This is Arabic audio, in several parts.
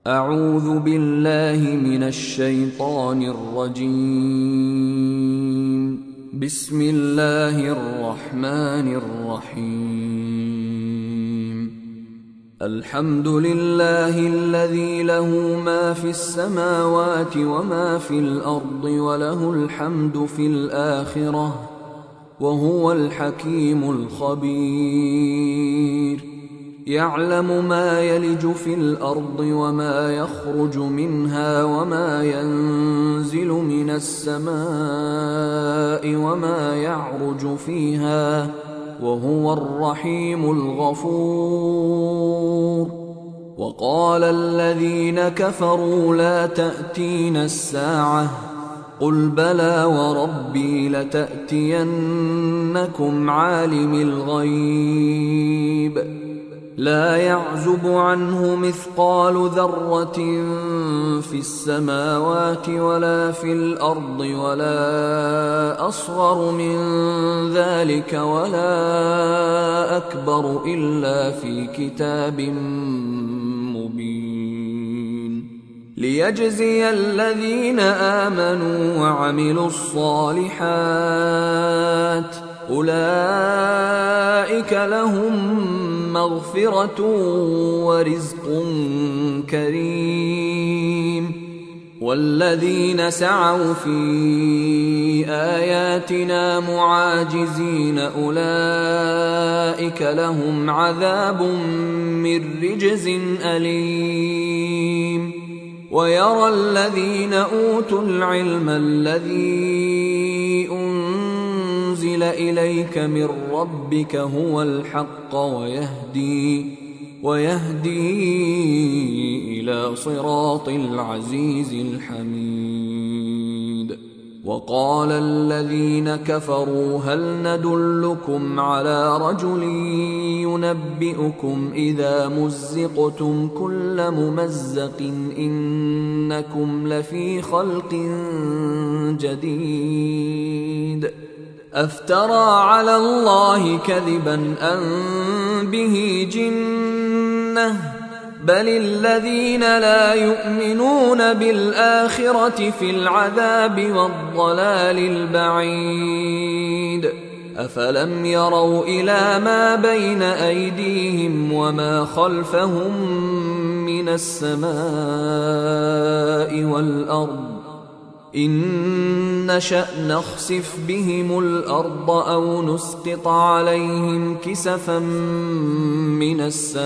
أعوذ بالله من الشيطان الرجيم. بسم الله الرحمن الرحيم. الحمد لله الذي له ما في السماوات وما في الأرض وله الحمد في الآخرة وهو الحكيم الخبير. يعلم ما يلج في الأرض وما يخرج منها وما ينزل من السماء وما يعرج فيها وهو الرحيم الغفور. وقال الذين كفروا لا تأتينا الساعة قل بلى وربي لتأتينكم عالم الغيب لا يعزب عنه مثقال ذرة في السماوات ولا في الأرض ولا أصغر من ذلك ولا أكبر إلا في كتاب مبين ليجزي الذين آمنوا وعملوا الصالحات أولئك لهم مغفرة ورزق كريم. والذين سعوا في آياتنا معاجزين أولئك لهم عذاب من رجز أليم. ويرى الذين أوتوا العلم الذي أنزل إليك من ربك هو الحق ويهدي إلى صراط العزيز الحميد. وقال الذين كفروا هل ندلكم على رجل ينبئكم إذا مزقتم كل ممزق إنكم لفي خلق جديد أفترى على الله كذبا أم به جنة بل الذين لا يؤمنون بالآخرة في العذاب والضلال البعيد. أفلم يروا إلى ما بين أيديهم وما خلفهم من السماء والأرض إن نشأ نخسف بهم الأرض أو نسقط عليهم كسفا من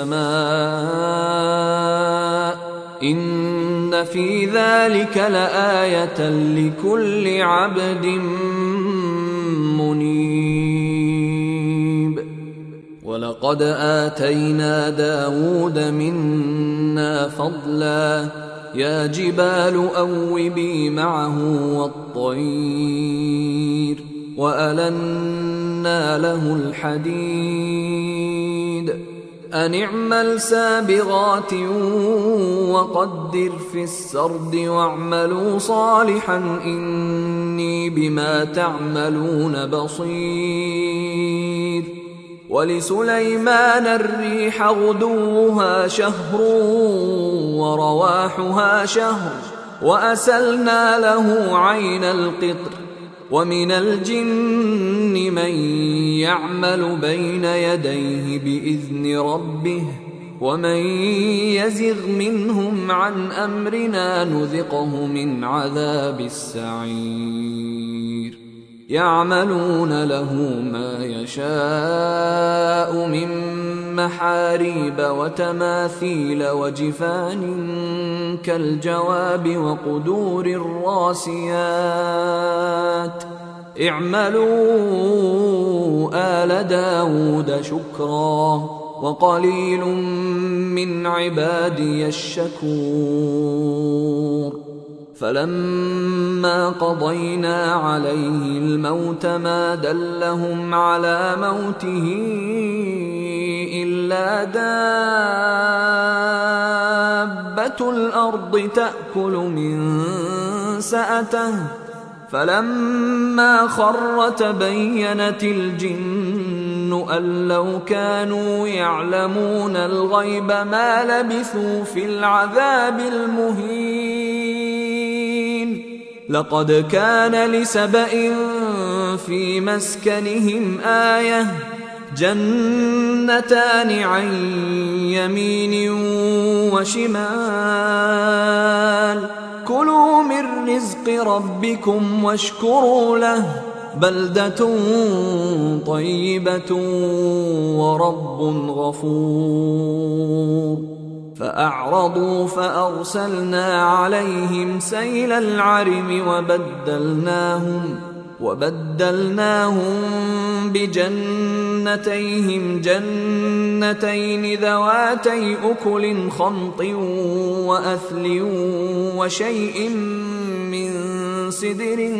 السماء إن في ذلك لآية لكل عبد منيب. ولقد آتينا داود منا فضلا يا جبال أوبي معه والطير وألنا له الحديد أن اعمل سابغات وقدر في السرد واعملوا صالحا إني بما تعملون بصير. ولسليمان الريح غدوها شهر ورواحها شهر وأسلنا له عين القطر ومن الجن من يعمل بين يديه بإذن ربه ومن يزغ منهم عن أمرنا نذقه من عذاب السعير. يعملون له ما يشاء من محاريب وتماثيل وجفان كالجواب وقدور الراسيات اعملوا آل داود شكرا وقليل من عبادي الشكور. فلما قضينا عليه الموت ما دلهم على موته إلا دابة الأرض تأكل من سأته فلما خر تبينت الجن أن لو كانوا يعلمون الغيب ما لبثوا في العذاب المهين. لقد كان لسبإ في مسكنهم آية جنتان عن يمين وشمال كلوا من رزق ربكم واشكروا له بلدة طيبة ورب غفور. فأعرضوا فأرسلنا عليهم سيل العرم وبدلناهم بجنتيهم جنتين ذواتي أكل خمط وأثل وشيء من سدر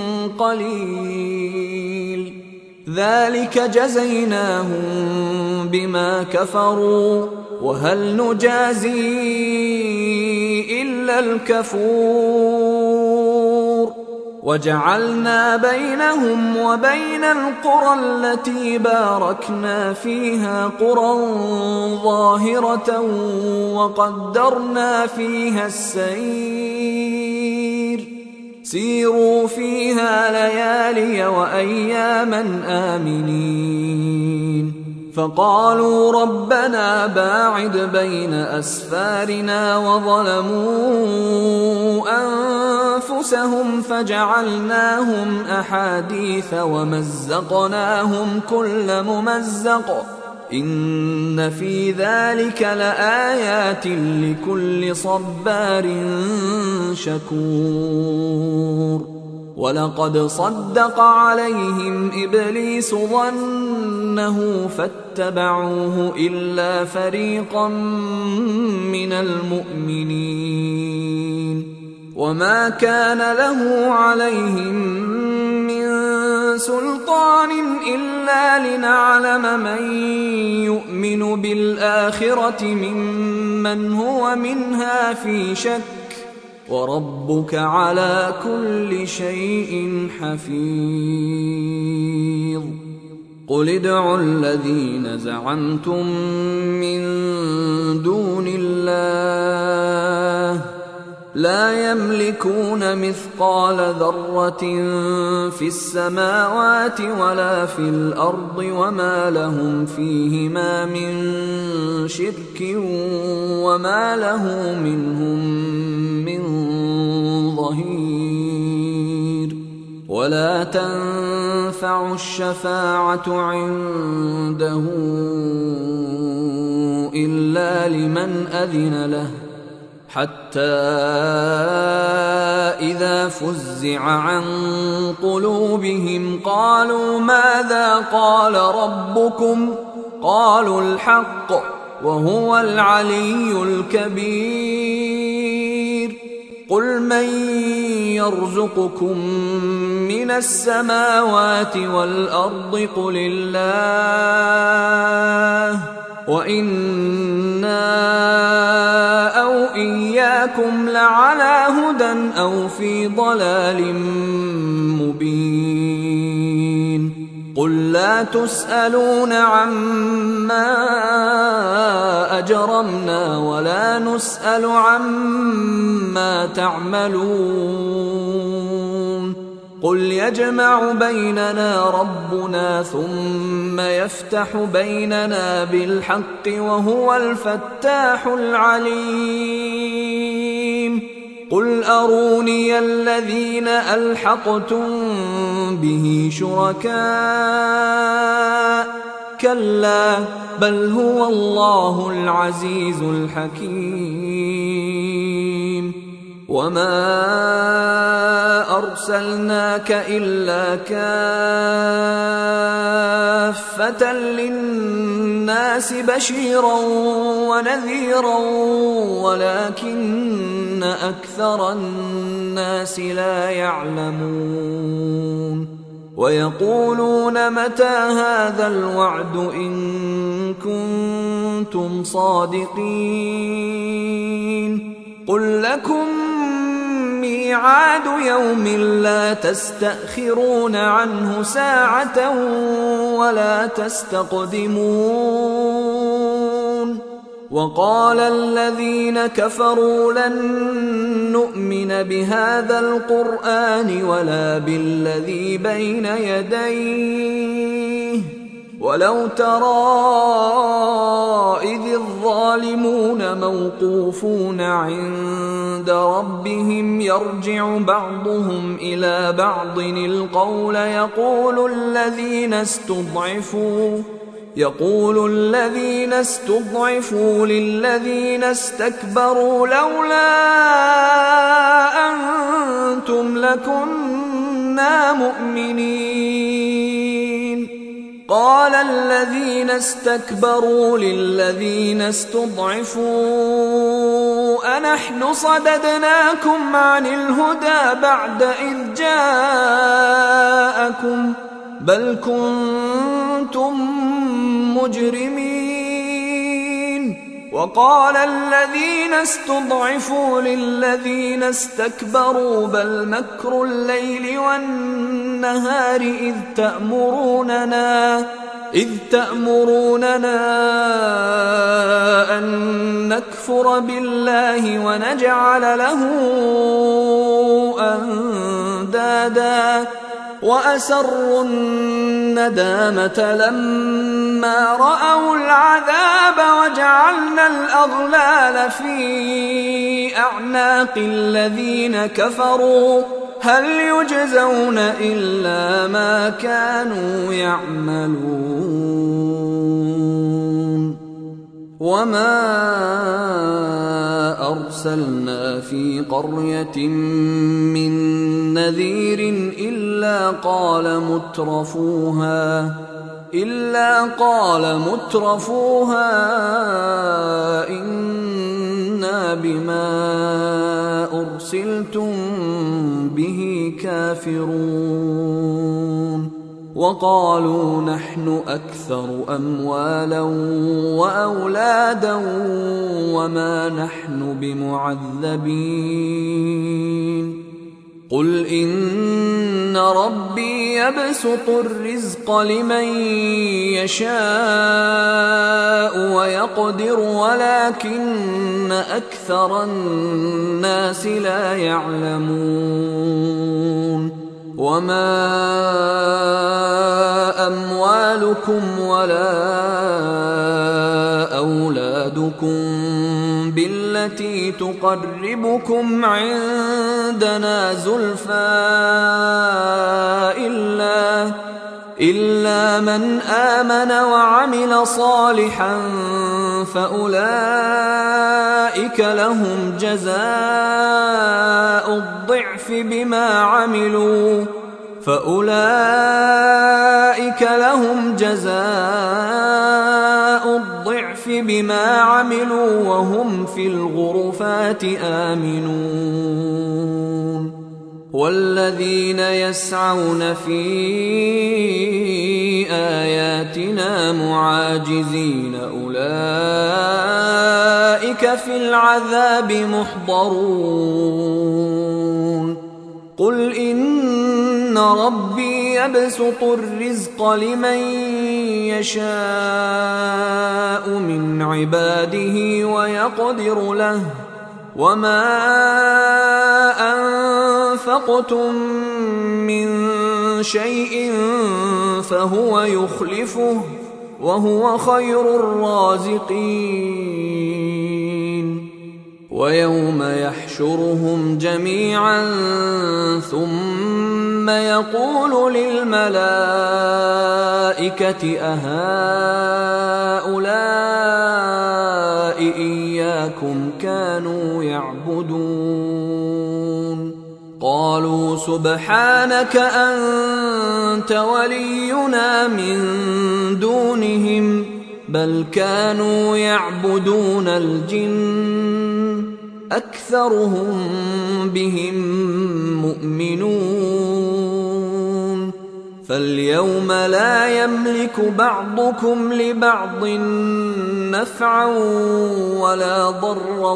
قليل ذلك جزيناهم بما كفروا وهل نجازي إلا الكفور. وجعلنا بينهم وبين القرى التي باركنا فيها قرى ظاهرة وقدرنا فيها السير سيروا فيها ليالي وأياما آمنين. فقالوا ربنا باعد بين أسفارنا وظلموا أنفسهم فجعلناهم أحاديث ومزقناهم كل ممزق إن في ذلك لآيات لكل صبار شكور. ولقد صدق عليهم إبليس ظنه فاتبعوه إلا فريقا من المؤمنين. وما كان له عليهم من سلطان إلا لنعلم من يؤمن بالآخرة ممن هو منها في شك وربك على كل شيء حفيظ. قل ادعوا الذين زعمتم من دون الله لا يملكون مثقال ذرة في السماوات ولا في الأرض وما لهم فيهما من شرك وما له منهم من ظهير. ولا تنفع الشفاعة عنده إلا لمن أذن له حتى إذا فزع عن قلوبهم قالوا ماذا قال ربكم قالوا الحق وهو العلي الكبير. قل من يرزقكم من السماوات والأرض قل الله وإنا أو إياكم لعلى هدى أو في ضلال مبين. قل لا تسألون عما أجرمنا ولا نسأل عما تعملون. قل يجمع بيننا ربنا ثم يفتح بيننا بالحق وهو الفتاح العليم. قل أروني الذين ألحقتم به شركاء كلا بل هو الله العزيز الحكيم. وما أرسلناك إلا كافة للناس بشيرا ونذيرا ولكن أكثر الناس لا يعلمون. ويقولون متى هذا الوعد إن كنتم صادقين. قل لكم ميعاد يوم لا تستأخرون عنه ساعة ولا تستقدمون وقال الذين كفروا لن نؤمن بهذا القرآن ولا بالذي بين يديه ولو ترى إذ الظالمون موقوفون عند ربهم يرجع بعضهم إلى بعض القول يقول الذين استضعفوا للذين استكبروا لولا أنتم لكنا مؤمنين قال الذين استكبروا للذين استضعفوا أنحن صددناكم عن الهدى بعد إذ جاءكم بل كنتم مجرمين وقال الذين استضعفوا للذين استكبروا بل مكر الليل والنهار إذ تأمروننا أن نكفر بالله ونجعل له أندادا وأسروا الندامة لما رأوا العذاب وجعلنا الأغلال في أعناق الذين كفروا هل يجزون إلا ما كانوا يعملون وما أرسلنا في قرية من نذير إلا قال مترفوها إنا بما أرسلتم به كافرون وقالوا نحن أكثر أموالا وأولادا وما نحن بمعذبين قل إن ربي يبسط الرزق لمن يشاء ويقدر ولكن أكثر الناس لا يعلمون وما أموالكم ولا أولادكم بالتي تقربكم عندنا زلفى إلا من آمن وعمل صالحا فأولئك لهم جزاء الضعف بما عملوا وهم في الغرفات آمنون والذين يسعون في آياتنا معاجزين أولئك في العذاب محضرون قل إن ربي يبسط الرزق لمن يشاء من عباده ويقدر له وما أنفقتم من شيء فهو يخلفه وهو خير الرازقين ويوم يحشرهم جميعا ثم يقول للملائكة أهؤلاء إياكم كانوا يعبدون قالوا سبحانك أنت ولينا من دونهم بل كانوا يعبدون الجن أكثرهم بهم مؤمنون فاليوم لا يملك بعضكم لبعض نفعا ولا ضرا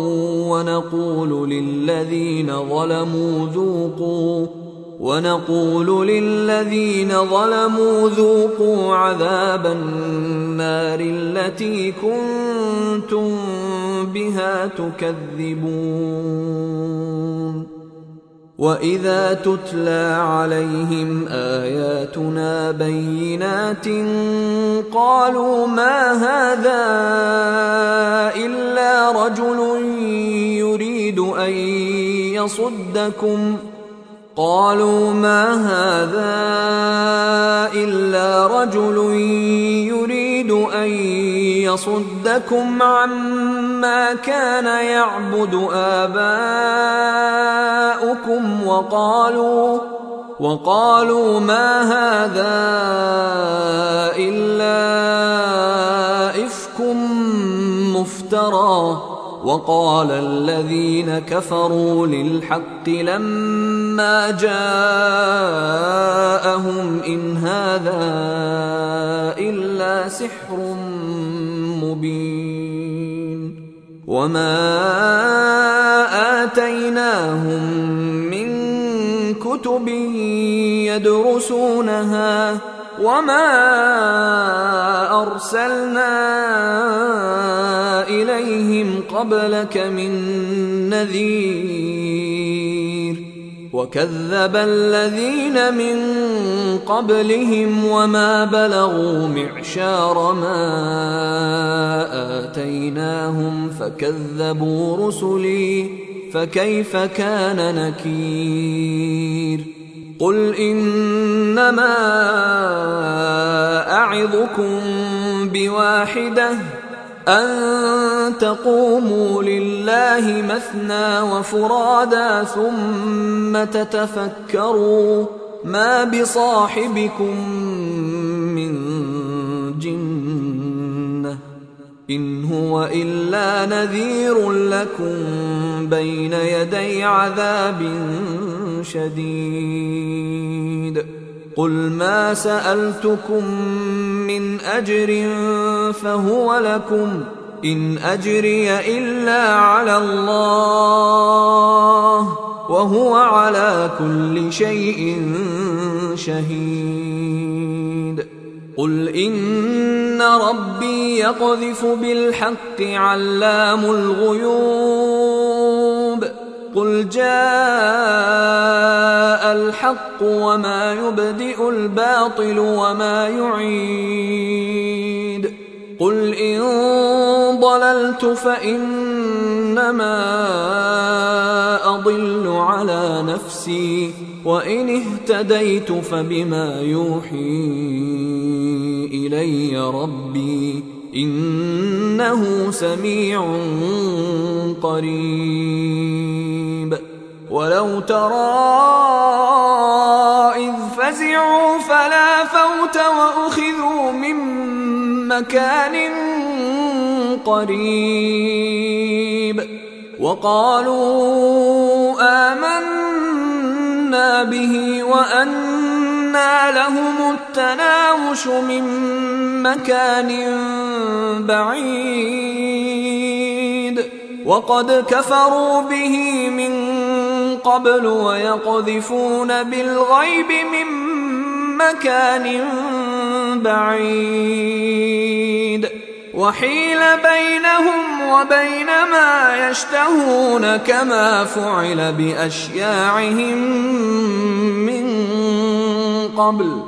ونقول للذين ظلموا ذوقوا عذاب النار التي كنتم بها تكذبون. وإذا تتلى عليهم آياتنا بينات قالوا ما هذا إلا رجل يريد أن يصدكم عما كان يعبد آباؤكم وقالوا ما هذا إلا إفك مفترى. وقال الذين كفروا للحق لما جاءهم إن هذا إلا سحر مبين. وما آتيناهم من كتب يدرسونها وما أرسلنا إليهم قبلك من نذير. وكذب الذين من قبلهم وما بلغوا معشار ما آتيناهم فكذبوا رسلي فكيف كان نكير. قل إنما أعظكم بواحدة أن تقوموا لله مثنى وفرادا ثم تتفكروا ما بصاحبكم من جنة إن هو إلا نذير لكم بين يدي عذاب شديد. قل ما سألتكم من أجر فهو لكم إن أجري إلا على الله وهو على كل شيء شهيد. قل إن ربي يقذف بالحق علام الغيوب. قل جاء الحق وما يبدئ الباطل وما يعيد. قل إن ضللت فإنما أضل على نفسي وإن اهتديت فبما يوحي إلي ربي إنه سميع قريب. ولو ترى إذ فزعوا فلا فوت وأخذوا من مكان قريب وقالوا آمنا به وأنى لهم التناوش من مكان بعيد وقد كفروا به من قبل ويقذفون بالغيب من مكان بعيد وحيل بينهم وبين ما يشتهون كما فعل بأشياعهم من قبل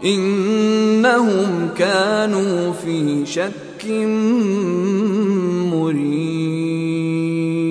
إنهم كانوا في شك مريب.